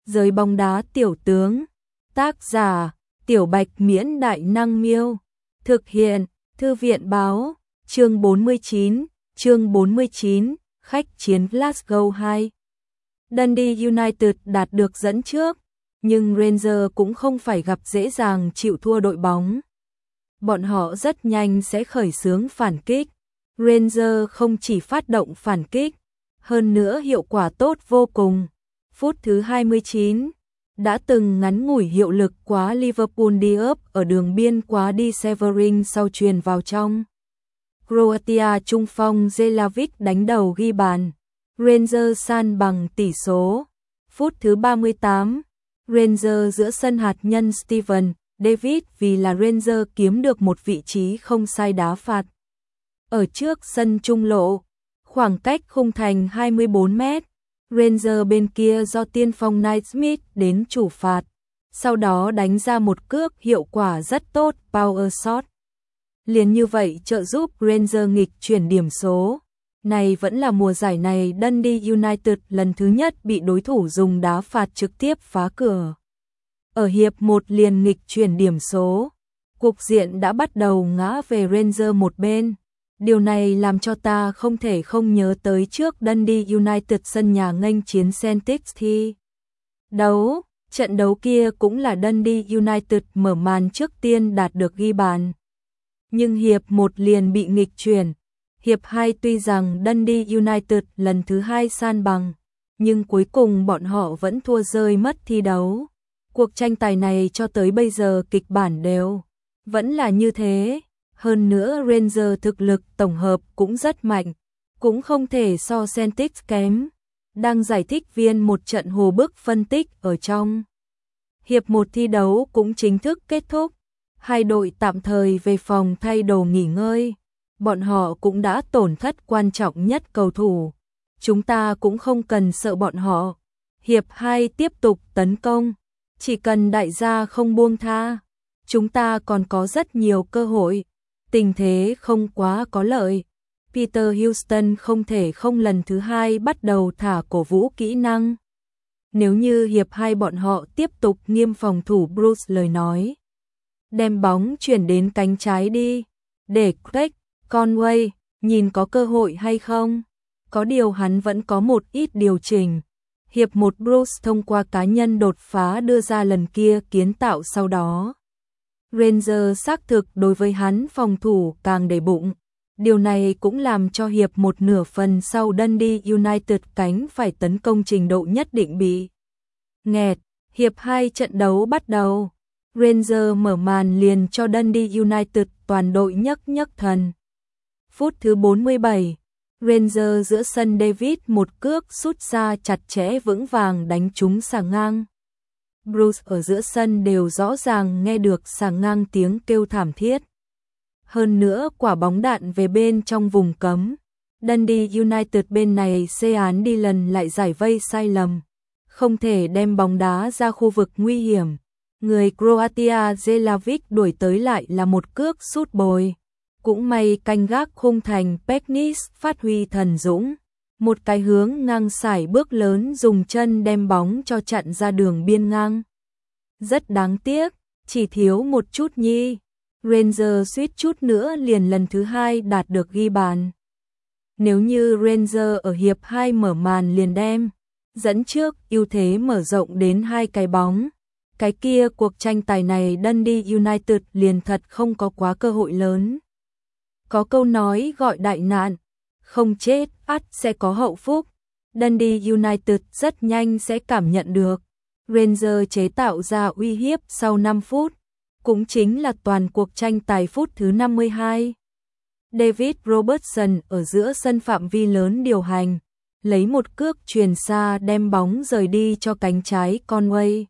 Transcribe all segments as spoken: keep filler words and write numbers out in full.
Giới bóng đá tiểu tướng. Tác giả: Tiểu Bạch Miễn Đại Năng Miêu. Thực hiện: Thư viện Báo. Chương bốn mươi chín. Chương bốn mươi chín. Khách chiến Glasgow hai. Dundee United đạt được dẫn trước, nhưng Rangers cũng không phải gặp dễ dàng chịu thua đội bóng. Bọn họ rất nhanh sẽ khởi xướng phản kích. Rangers không chỉ phát động phản kích, hơn nữa hiệu quả tốt vô cùng. Phút thứ hai mươi chín, đã từng ngắn ngủi hiệu lực quá Liverpool Diop ở đường biên quá đi Severin sau truyền vào trong. Croatia trung phong Jelavic đánh đầu ghi bàn. Rangers san bằng tỷ số. Phút thứ ba mươi tám, Rangers giữa sân hạt nhân Steven Davis vì là Rangers kiếm được một vị trí không sai đá phạt. Ở trước sân trung lộ, khoảng cách khung thành hai mươi bốn mét, Rangers bên kia do tiên phong Naismith đến chủ phạt, sau đó đánh ra một cước hiệu quả rất tốt power shot. Liền như vậy trợ giúp Rangers nghịch chuyển điểm số. Này vẫn là mùa giải này Dundee United lần thứ nhất bị đối thủ dùng đá phạt trực tiếp phá cửa. Ở hiệp một liền nghịch chuyển điểm số, cục diện đã bắt đầu ngã về Rangers một bên. Điều này làm cho ta không thể không nhớ tới trước Dundee United sân nhà nghênh chiến Celtic thi đấu. Trận đấu kia cũng là Dundee United mở màn trước tiên đạt được ghi bàn. Nhưng hiệp một liền bị nghịch chuyển. Hiệp hai tuy rằng Dundee United lần thứ hai san bằng, nhưng cuối cùng bọn họ vẫn thua rơi mất thi đấu. Cuộc tranh tài này cho tới bây giờ kịch bản đều vẫn là như thế. Hơn nữa Rangers thực lực tổng hợp cũng rất mạnh, cũng không thể so Celtic kém. Đang giải thích viên một trận hồ bức phân tích ở trong. Hiệp một thi đấu cũng chính thức kết thúc. Hai đội tạm thời về phòng thay đồ nghỉ ngơi. Bọn họ cũng đã tổn thất quan trọng nhất cầu thủ. Chúng ta cũng không cần sợ bọn họ. Hiệp hai tiếp tục tấn công. Chỉ cần đại gia không buông tha, chúng ta còn có rất nhiều cơ hội. Tình thế không quá có lợi. Peter Houston không thể không lần thứ hai bắt đầu thả cổ vũ kỹ năng. Nếu như hiệp hai bọn họ tiếp tục nghiêm phòng thủ Bruce lời nói. Đem bóng chuyển đến cánh trái đi. Để Craig Conway nhìn có cơ hội hay không. Có điều hắn vẫn có một ít điều chỉnh. Hiệp một Bruce thông qua cá nhân đột phá đưa ra lần kia kiến tạo sau đó. Rangers xác thực đối với hắn phòng thủ càng để bụng. Điều này cũng làm cho hiệp một nửa phần sau Dundee United cánh phải tấn công trình độ nhất định bị nghẹt. Hiệp hai trận đấu bắt đầu. Rangers mở màn liền cho Dundee United toàn đội nhấc nhấc thần. Phút thứ bốn mươi bảy, Rangers giữa sân David một cước sút ra chặt chẽ vững vàng đánh trúng xà ngang. Bruce ở giữa sân đều rõ ràng nghe được xà ngang tiếng kêu thảm thiết. Hơn nữa quả bóng đạn về bên trong vùng cấm. Dundee United bên này Sean Dillon lại giải vây sai lầm. Không thể đem bóng đá ra khu vực nguy hiểm. Người Croatia Jelavic đuổi tới lại là một cước sút bồi. Cũng may canh gác khung thành Peknis phát huy thần dũng. Một cái hướng ngang sải bước lớn dùng chân đem bóng cho chặn ra đường biên ngang. Rất đáng tiếc, chỉ thiếu một chút nhi. Rangers suýt chút nữa liền lần thứ hai đạt được ghi bàn. Nếu như Rangers ở hiệp hai mở màn liền đem dẫn trước, ưu thế mở rộng đến hai cái bóng. Cái kia cuộc tranh tài này Dundee United liền thật không có quá cơ hội lớn. Có câu nói gọi đại nạn không chết ắt sẽ có hậu phúc. Dundee United rất nhanh sẽ cảm nhận được. Rangers chế tạo ra uy hiếp sau năm phút, cũng chính là toàn cuộc tranh tài phút thứ năm mươi hai. David Robertson ở giữa sân phạm vi lớn điều hành, lấy một cước chuyền xa đem bóng rời đi cho cánh trái Conway.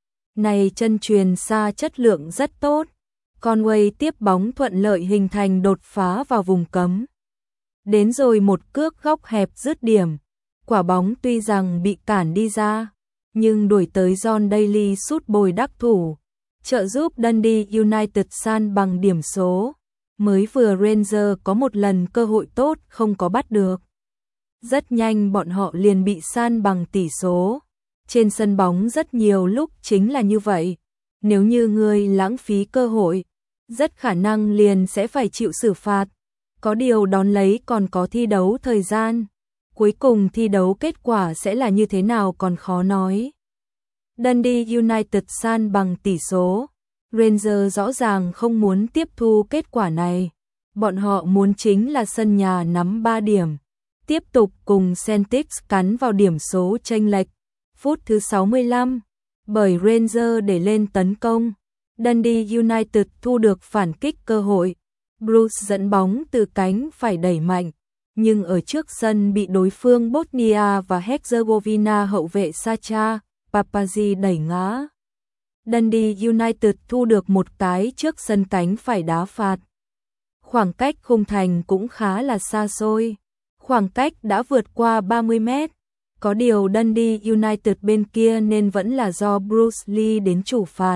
Này chân chuyền xa chất lượng rất tốt. Conway tiếp bóng thuận lợi hình thành đột phá vào vùng cấm. Đến rồi một cước góc hẹp dứt điểm. Quả bóng tuy rằng bị cản đi ra, nhưng đuổi tới John Daly sút bồi đắc thủ, trợ giúp Dundee United san bằng điểm số. Mới vừa Rangers có một lần cơ hội tốt không có bắt được. Rất nhanh bọn họ liền bị san bằng tỷ số. Trên sân bóng rất nhiều lúc chính là như vậy. Nếu như ngươi lãng phí cơ hội, rất khả năng liền sẽ phải chịu xử phạt. Có điều đón lấy còn có thi đấu thời gian. Cuối cùng thi đấu kết quả sẽ là như thế nào còn khó nói. Dundee United san bằng tỷ số. Rangers rõ ràng không muốn tiếp thu kết quả này. Bọn họ muốn chính là sân nhà nắm ba điểm. Tiếp tục cùng Celtic cắn vào điểm số chênh lệch. Phút thứ sáu mươi lăm, bởi Rangers để lên tấn công. Dundee United thu được phản kích cơ hội. Bruce dẫn bóng từ cánh phải đẩy mạnh, nhưng ở trước sân bị đối phương Bosnia và Herzegovina hậu vệ Sacha Papazi đẩy ngã. Dundee United thu được một cái trước sân cánh phải đá phạt. Khoảng cách khung thành cũng khá là xa xôi. Khoảng cách đã vượt qua ba mươi mét. Có điều Dundee United bên kia nên vẫn là do Bruce Lee đến chủ phạt.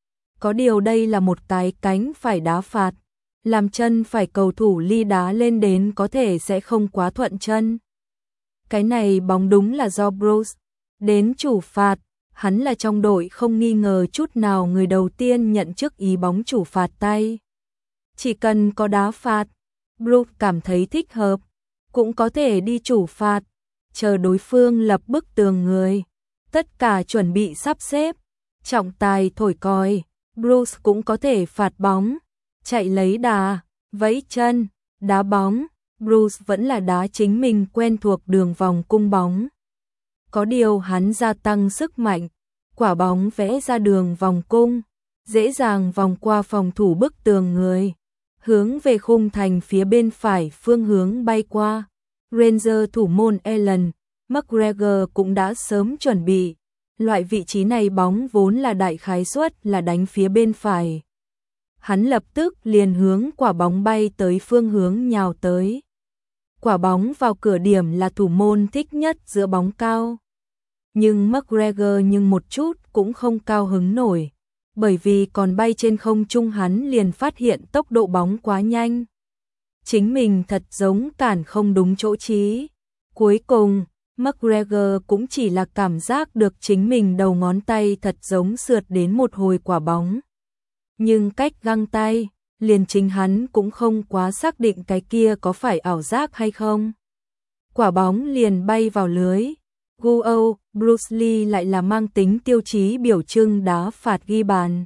Có điều đây là một cái cánh phải đá phạt. Làm chân phải cầu thủ Lee đá lên đến có thể sẽ không quá thuận chân. Cái này bóng đúng là do Bruce đến chủ phạt. Hắn là trong đội không nghi ngờ chút nào người đầu tiên nhận trước ý bóng chủ phạt tay. Chỉ cần có đá phạt, Bruce cảm thấy thích hợp, cũng có thể đi chủ phạt, chờ đối phương lập bức tường người. Tất cả chuẩn bị sắp xếp, trọng tài thổi còi, Bruce cũng có thể phạt bóng, chạy lấy đà, vẫy chân, đá bóng. Bruce vẫn là đá chính mình quen thuộc đường vòng cung bóng. Có điều hắn gia tăng sức mạnh, quả bóng vẽ ra đường vòng cung, dễ dàng vòng qua phòng thủ bức tường người, hướng về khung thành phía bên phải phương hướng bay qua. Rangers thủ môn Alan McGregor cũng đã sớm chuẩn bị, loại vị trí này bóng vốn là đại khái suất là đánh phía bên phải. Hắn lập tức liền hướng quả bóng bay tới phương hướng nhào tới. Quả bóng vào cửa điểm là thủ môn thích nhất giữa bóng cao. Nhưng McGregor nhưng một chút cũng không cao hứng nổi, bởi vì còn bay trên không trung hắn liền phát hiện tốc độ bóng quá nhanh. Chính mình thật giống cản không đúng chỗ trí. Cuối cùng, McGregor cũng chỉ là cảm giác được chính mình đầu ngón tay thật giống sượt đến một hồi quả bóng. Nhưng cách găng tay, liền chính hắn cũng không quá xác định cái kia có phải ảo giác hay không. Quả bóng liền bay vào lưới. Guo, Bruce Lee lại là mang tính tiêu chí biểu trưng đá phạt ghi bàn.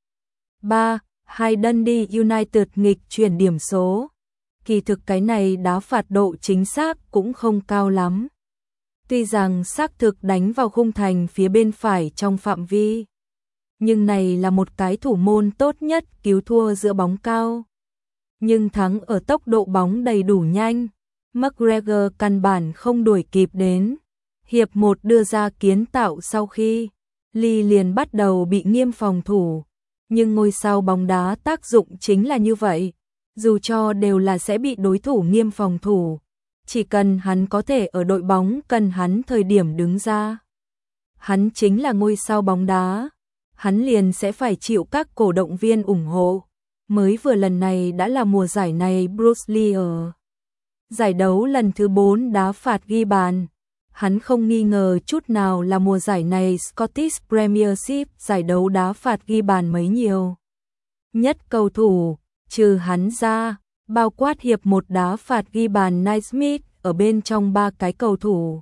ba hai Dundee United nghịch chuyển điểm số. Kỳ thực cái này đá phạt độ chính xác cũng không cao lắm. Tuy rằng xác thực đánh vào khung thành phía bên phải trong phạm vi, nhưng này là một cái thủ môn tốt nhất cứu thua giữa bóng cao. Nhưng thắng ở tốc độ bóng đầy đủ nhanh, McGregor căn bản không đuổi kịp đến. Hiệp một đưa ra kiến tạo sau khi Lee liền bắt đầu bị nghiêm phòng thủ, nhưng ngôi sao bóng đá tác dụng chính là như vậy, dù cho đều là sẽ bị đối thủ nghiêm phòng thủ, chỉ cần hắn có thể ở đội bóng cần hắn thời điểm đứng ra. Hắn chính là ngôi sao bóng đá, hắn liền sẽ phải chịu các cổ động viên ủng hộ. Mới vừa lần này đã là mùa giải này Bruce Lee ở giải đấu lần thứ bốn đá phạt ghi bàn. Hắn không nghi ngờ chút nào là mùa giải này Scottish Premiership giải đấu đá phạt ghi bàn mấy nhiều nhất cầu thủ, trừ hắn ra, bao quát hiệp một đá phạt ghi bàn Naismith ở bên trong ba cái cầu thủ.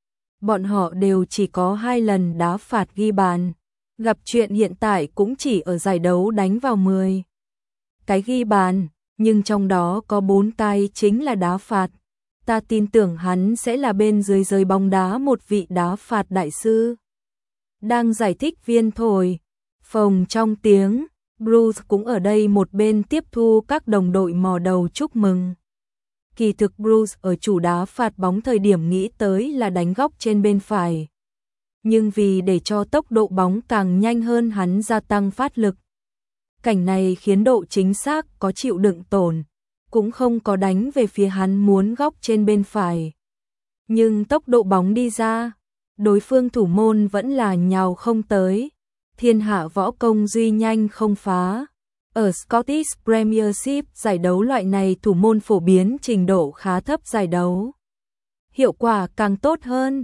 Bọn họ đều chỉ có hai lần đá phạt ghi bàn, gặp chuyện hiện tại cũng chỉ ở giải đấu đánh vào mười cái ghi bàn, nhưng trong đó có bốn cái chính là đá phạt. Ta tin tưởng hắn sẽ là bên dưới giới bóng đá một vị đá phạt đại sư. Đang giải thích viên thổi phồng trong tiếng, Bruce cũng ở đây một bên tiếp thu các đồng đội mò đầu chúc mừng. Kỳ thực Bruce ở chủ đá phạt bóng thời điểm nghĩ tới là đánh góc trên bên phải. Nhưng vì để cho tốc độ bóng càng nhanh hơn hắn gia tăng phát lực. Cảnh này khiến độ chính xác có chịu đựng tổn, cũng không có đánh về phía hắn muốn góc trên bên phải. Nhưng tốc độ bóng đi ra, đối phương thủ môn vẫn là nhào không tới. Thiên hạ võ công duy nhanh không phá. Ở Scottish Premiership giải đấu loại này thủ môn phổ biến trình độ khá thấp giải đấu. Hiệu quả càng tốt hơn.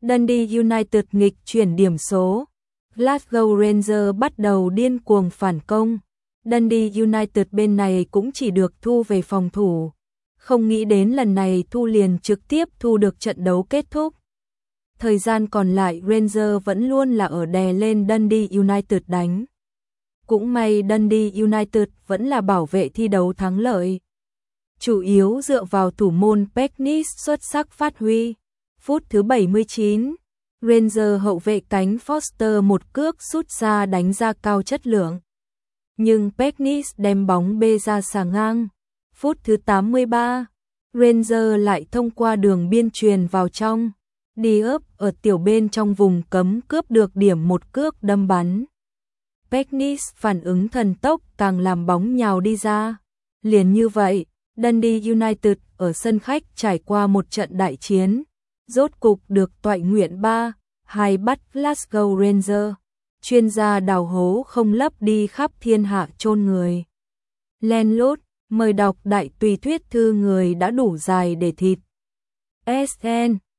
Dundee United nghịch chuyển điểm số. Glasgow Rangers bắt đầu điên cuồng phản công. Dundee United bên này cũng chỉ được thu về phòng thủ. Không nghĩ đến lần này thu liền trực tiếp thu được trận đấu kết thúc. Thời gian còn lại Rangers vẫn luôn là ở đè lên Dundee United đánh. Cũng may Dundee United vẫn là bảo vệ thi đấu thắng lợi. Chủ yếu dựa vào thủ môn Peknis xuất sắc phát huy. Phút thứ bảy mươi chín, Rangers hậu vệ cánh Foster một cước sút ra đánh ra cao chất lượng. Nhưng Peknis đem bóng bê ra xà ngang. Phút thứ tám mươi ba, Rangers lại thông qua đường biên truyền vào trong. Diop ở tiểu bên trong vùng cấm cướp được điểm một cước đâm bắn. Peknis phản ứng thần tốc càng làm bóng nhào đi ra. Liền như vậy, Dundee United ở sân khách trải qua một trận đại chiến. Rốt cục được toại nguyện ba hai bắt Glasgow Rangers. Chuyên gia đào hố không lấp đi khắp thiên hạ chôn người. Len lút, mời đọc đại tùy thuyết thư người đã đủ dài để thịt. ét en